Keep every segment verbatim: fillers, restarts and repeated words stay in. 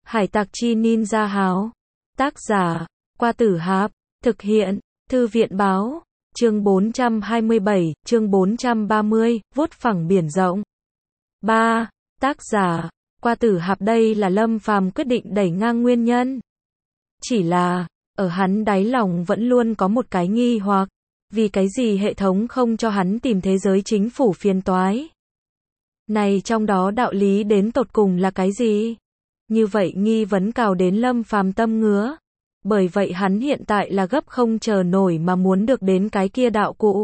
Hải tặc chi ninja háo. Tác giả, Qua Tử Hạp. Thực hiện, Thư viện báo. Chương bốn trăm hai mươi bảy, chương bốn trăm ba mươi, vuốt phẳng biển rộng. ba. Tác giả, Qua Tử Hạp. Đây là Lâm Phàm quyết định đẩy ngang nguyên nhân. Chỉ là, ở hắn đáy lòng vẫn luôn có một cái nghi hoặc, vì cái gì hệ thống không cho hắn tìm thế giới chính phủ phiền toái. Này trong đó đạo lý đến tột cùng là cái gì? Như vậy nghi vấn cào đến Lâm Phàm tâm ngứa. Bởi vậy hắn hiện tại là gấp không chờ nổi mà muốn được đến cái kia đạo cụ.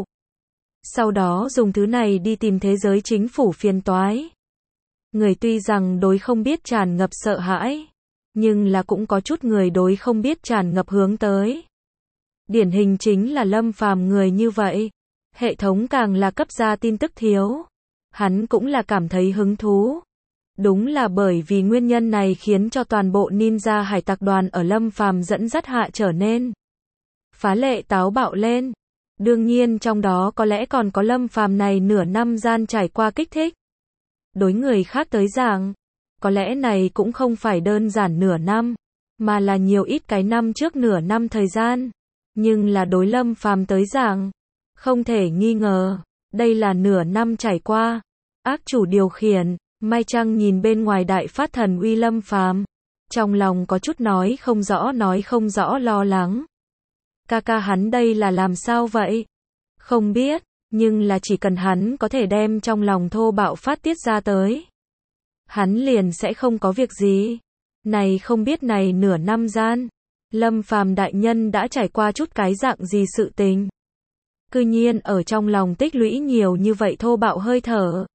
Sau đó dùng thứ này đi tìm thế giới chính phủ phiền toái. Người tuy rằng đối không biết tràn ngập sợ hãi, nhưng là cũng có chút người đối không biết tràn ngập hướng tới. Điển hình chính là Lâm Phàm người như vậy. Hệ thống càng là cấp ra tin tức thiếu, hắn cũng là cảm thấy hứng thú. Đúng là bởi vì nguyên nhân này khiến cho toàn bộ ninja hải tặc đoàn ở Lâm Phàm dẫn dắt hạ trở nên phá lệ táo bạo lên. Đương nhiên trong đó có lẽ còn có Lâm Phàm này nửa năm gian trải qua kích thích. Đối người khác tới giảng, có lẽ này cũng không phải đơn giản nửa năm, mà là nhiều ít cái năm trước nửa năm thời gian. Nhưng là đối Lâm Phàm tới giảng, không thể nghi ngờ, đây là nửa năm trải qua. Ác chủ điều khiển, Mai Trăng nhìn bên ngoài đại phát thần uy Lâm Phàm, trong lòng có chút nói không rõ nói không rõ lo lắng. Ca ca hắn đây là làm sao vậy? Không biết, nhưng là chỉ cần hắn có thể đem trong lòng thô bạo phát tiết ra tới, hắn liền sẽ không có việc gì. Này không biết này nửa năm gian, Lâm Phàm đại nhân đã trải qua chút cái dạng gì sự tình. Cư nhiên ở trong lòng tích lũy nhiều như vậy thô bạo hơi thở.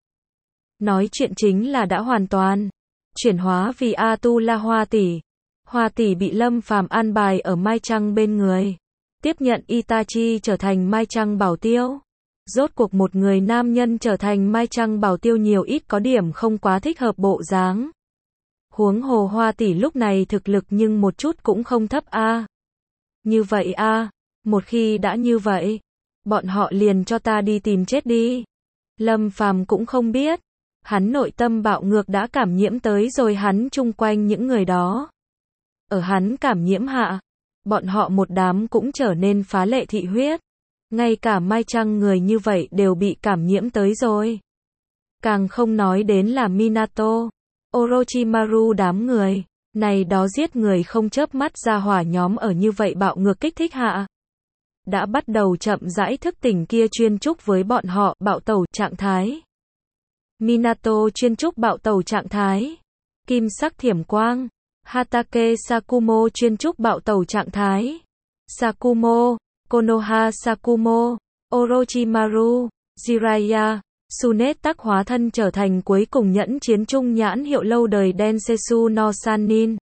Nói chuyện chính là đã hoàn toàn chuyển hóa vì A-tu-la Hoa tỷ. Hoa tỷ bị Lâm Phàm an bài ở Mai Trăng bên người, tiếp nhận Itachi trở thành Mai Trăng bảo tiêu. Rốt cuộc một người nam nhân trở thành Mai Trăng bảo tiêu nhiều ít có điểm không quá thích hợp bộ dáng. Huống hồ Hoa tỷ lúc này thực lực nhưng một chút cũng không thấp a. À. Như vậy a, à, một khi đã như vậy, bọn họ liền cho ta đi tìm chết đi. Lâm Phàm cũng không biết, hắn nội tâm bạo ngược đã cảm nhiễm tới rồi hắn chung quanh những người đó. Ở hắn cảm nhiễm hạ, bọn họ một đám cũng trở nên phá lệ thị huyết. Ngay cả Mai Trăng người như vậy đều bị cảm nhiễm tới rồi. Càng không nói đến là Minato, Orochimaru đám người. Này đó giết người không chớp mắt ra hỏa nhóm ở như vậy bạo ngược kích thích hạ, đã bắt đầu chậm rãi thức tỉnh kia chuyên trúc với bọn họ bạo tẩu trạng thái. Minato chuyên trúc bạo tẩu trạng thái. Kim sắc thiểm quang. Hatake Sakumo chuyên trúc bạo tẩu trạng thái. Sakumo, Konoha Sakumo, Orochimaru, Jiraiya, Tsunade tắc hóa thân trở thành cuối cùng nhẫn chiến trung nhãn hiệu lâu đời Densetsu no Sannin.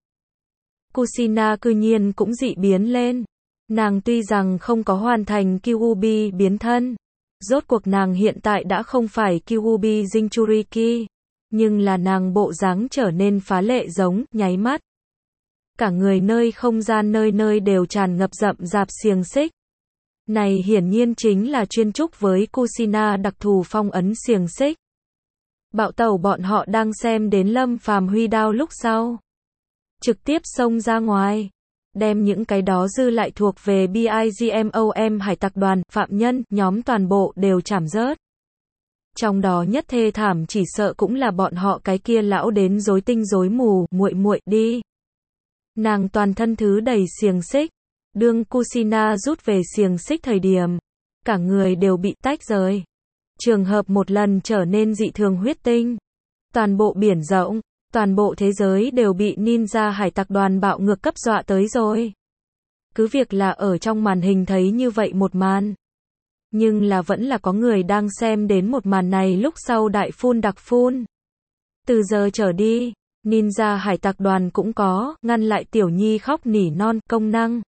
Kushina cư nhiên cũng dị biến lên. Nàng tuy rằng không có hoàn thành Kyuubi biến thân, rốt cuộc nàng hiện tại đã không phải Kyuubi Jinchuriki, nhưng là nàng bộ dáng trở nên phá lệ giống, nháy mắt. Cả người nơi không gian nơi nơi đều tràn ngập rậm rạp xiềng xích. Này hiển nhiên chính là chuyên trúc với Kushina đặc thù phong ấn xiềng xích. Bạo tẩu bọn họ đang xem đến Lâm Phàm huy đao lúc sau, trực tiếp xông ra ngoài, đem những cái đó dư lại thuộc về BIGMOM hải tặc đoàn, phạm nhân, nhóm toàn bộ đều chảm rớt. Trong đó nhất thê thảm chỉ sợ cũng là bọn họ cái kia lão đến rối tinh rối mù, muội muội đi. Nàng toàn thân thứ đầy xiềng xích, đương Kushina rút về xiềng xích thời điểm, cả người đều bị tách rời. Trường hợp một lần trở nên dị thường huyết tinh. Toàn bộ biển rộng, toàn bộ thế giới đều bị ninja hải tặc đoàn bạo ngược cấp dọa tới rồi. Cứ việc là ở trong màn hình thấy như vậy một màn, nhưng là vẫn là có người đang xem đến một màn này lúc sau đại phun đặc phun. Từ giờ trở đi, ninja hải tặc đoàn cũng có ngăn lại tiểu nhi khóc nỉ non công năng.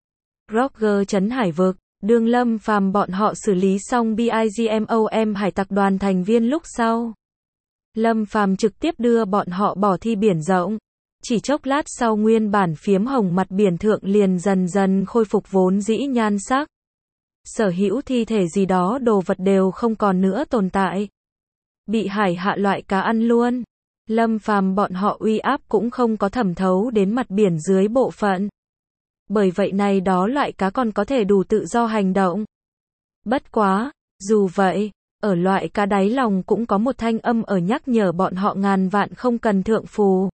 Roger trấn hải vực, đương Lâm Phàm bọn họ xử lý xong BIGMOM hải tặc đoàn thành viên lúc sau, Lâm Phàm trực tiếp đưa bọn họ bỏ thi biển rộng. Chỉ chốc lát sau nguyên bản phiếm hồng mặt biển thượng liền dần dần khôi phục vốn dĩ nhan sắc. Sở hữu thi thể gì đó đồ vật đều không còn nữa tồn tại. Bị hải hạ loại cá ăn luôn. Lâm Phàm bọn họ uy áp cũng không có thẩm thấu đến mặt biển dưới bộ phận. Bởi vậy này đó loại cá còn có thể đủ tự do hành động. Bất quá, dù vậy, ở loại cá đáy lòng cũng có một thanh âm ở nhắc nhở bọn họ ngàn vạn không cần thượng phù.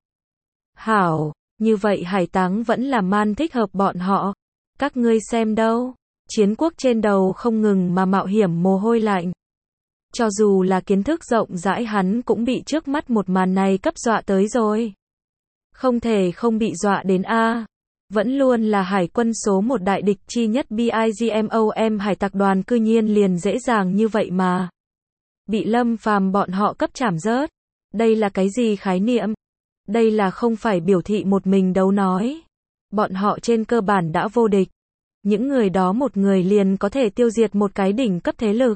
Hảo, như vậy hải táng vẫn là man thích hợp bọn họ. Các ngươi xem đâu, chiến quốc trên đầu không ngừng mà mạo hiểm mồ hôi lạnh. Cho dù là kiến thức rộng rãi hắn cũng bị trước mắt một màn này cấp dọa tới rồi. Không thể không bị dọa đến A. Vẫn luôn là hải quân số một đại địch chi nhất BIGMOM hải tặc đoàn cư nhiên liền dễ dàng như vậy mà. Bị Lâm Phàm bọn họ cấp chảm rớt. Đây là cái gì khái niệm? Đây là không phải biểu thị một mình đấu nói. Bọn họ trên cơ bản đã vô địch. Những người đó một người liền có thể tiêu diệt một cái đỉnh cấp thế lực.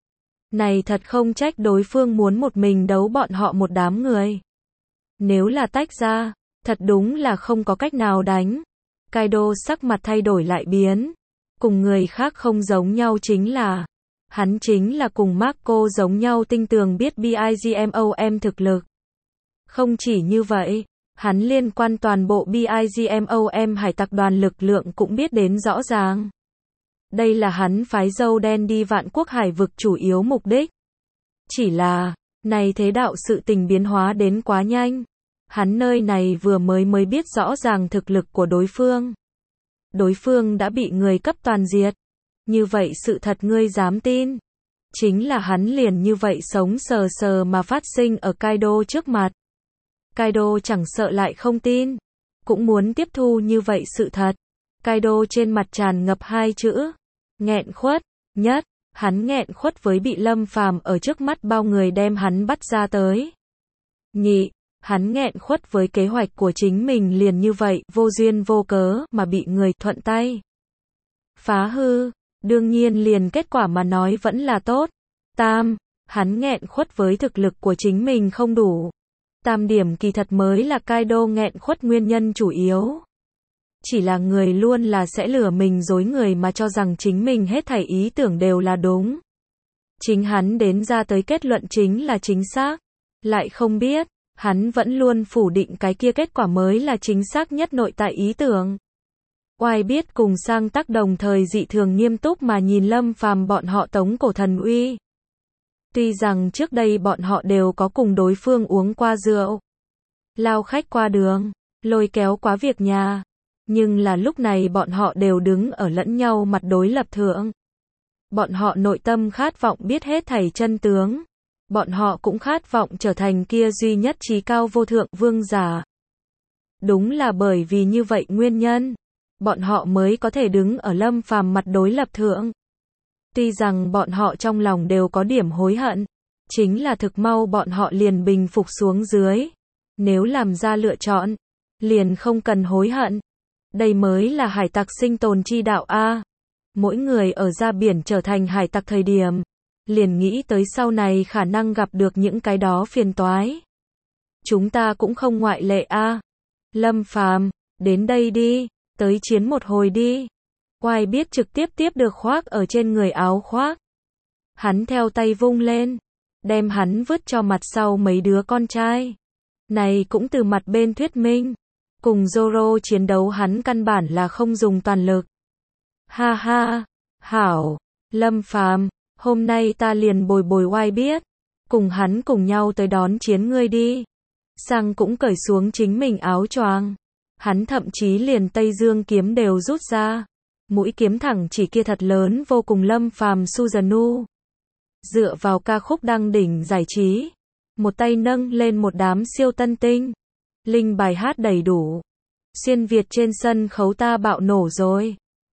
Này thật không trách đối phương muốn một mình đấu bọn họ một đám người. Nếu là tách ra, thật đúng là không có cách nào đánh. Kaido sắc mặt thay đổi lại biến. Cùng người khác không giống nhau chính là, hắn chính là cùng Marco giống nhau tinh tường biết BIGMOM thực lực. Không chỉ như vậy, hắn liên quan toàn bộ BIGMOM hải tặc đoàn lực lượng cũng biết đến rõ ràng. Đây là hắn phái dâu đen đi vạn quốc hải vực chủ yếu mục đích. Chỉ là, này thế đạo sự tình biến hóa đến quá nhanh. Hắn nơi này vừa mới mới biết rõ ràng thực lực của đối phương. Đối phương đã bị người cấp toàn diệt. Như vậy sự thật ngươi dám tin. Chính là hắn liền như vậy sống sờ sờ mà phát sinh ở Kaido trước mặt. Kaido chẳng sợ lại không tin. Cũng muốn tiếp thu như vậy sự thật. Kaido trên mặt tràn ngập hai chữ. Nghẹn khuất. Nhất, hắn nghẹn khuất với bị Lâm Phàm ở trước mắt bao người đem hắn bắt ra tới. Nhị, hắn nghẹn khuất với kế hoạch của chính mình liền như vậy, vô duyên vô cớ, mà bị người thuận tay phá hư. Đương nhiên liền kết quả mà nói vẫn là tốt. Tam, hắn nghẹn khuất với thực lực của chính mình không đủ. Tam điểm kỳ thật mới là Kaido nghẹn khuất nguyên nhân chủ yếu. Chỉ là người luôn là sẽ lừa mình dối người mà cho rằng chính mình hết thảy ý tưởng đều là đúng. Chính hắn đến ra tới kết luận chính là chính xác. Lại không biết, hắn vẫn luôn phủ định cái kia kết quả mới là chính xác nhất nội tại ý tưởng. Oai biết cùng sang tác đồng thời dị thường nghiêm túc mà nhìn Lâm Phàm bọn họ tống cổ thần uy. Tuy rằng trước đây bọn họ đều có cùng đối phương uống qua rượu, lao khách qua đường, lôi kéo quá việc nhà. Nhưng là lúc này bọn họ đều đứng ở lẫn nhau mặt đối lập thượng. Bọn họ nội tâm khát vọng biết hết thảy chân tướng. Bọn họ cũng khát vọng trở thành kia duy nhất trí cao vô thượng vương giả. Đúng là bởi vì như vậy nguyên nhân, bọn họ mới có thể đứng ở Lâm Phàm mặt đối lập thượng. Tuy rằng bọn họ trong lòng đều có điểm hối hận, chính là thực mau bọn họ liền bình phục xuống dưới. Nếu làm ra lựa chọn, liền không cần hối hận. Đây mới là hải tặc sinh tồn chi đạo A. Mỗi người ở ra biển trở thành hải tặc thời điểm, liền nghĩ tới sau này khả năng gặp được những cái đó phiền toái. Chúng ta cũng không ngoại lệ A. Lâm Phàm, đến đây đi, tới chiến một hồi đi. Oai biết trực tiếp tiếp được khoác ở trên người áo khoác. Hắn theo tay vung lên, đem hắn vứt cho mặt sau mấy đứa con trai. Này cũng từ mặt bên thuyết minh. Cùng Zoro chiến đấu hắn căn bản là không dùng toàn lực. Ha ha, hảo, Lâm Phàm, hôm nay ta liền bồi bồi Oai biết. Cùng hắn cùng nhau tới đón chiến ngươi đi. Sang cũng cởi xuống chính mình áo choàng. Hắn thậm chí liền Tây Dương kiếm đều rút ra. Mũi kiếm thẳng chỉ kia thật lớn vô cùng Lâm Phàm Suzanu. Dựa vào ca khúc đăng đỉnh giải trí. Một tay nâng lên một đám siêu tân tinh. Linh bài hát đầy đủ. Xuyên Việt trên sân khấu ta bạo nổ rồi.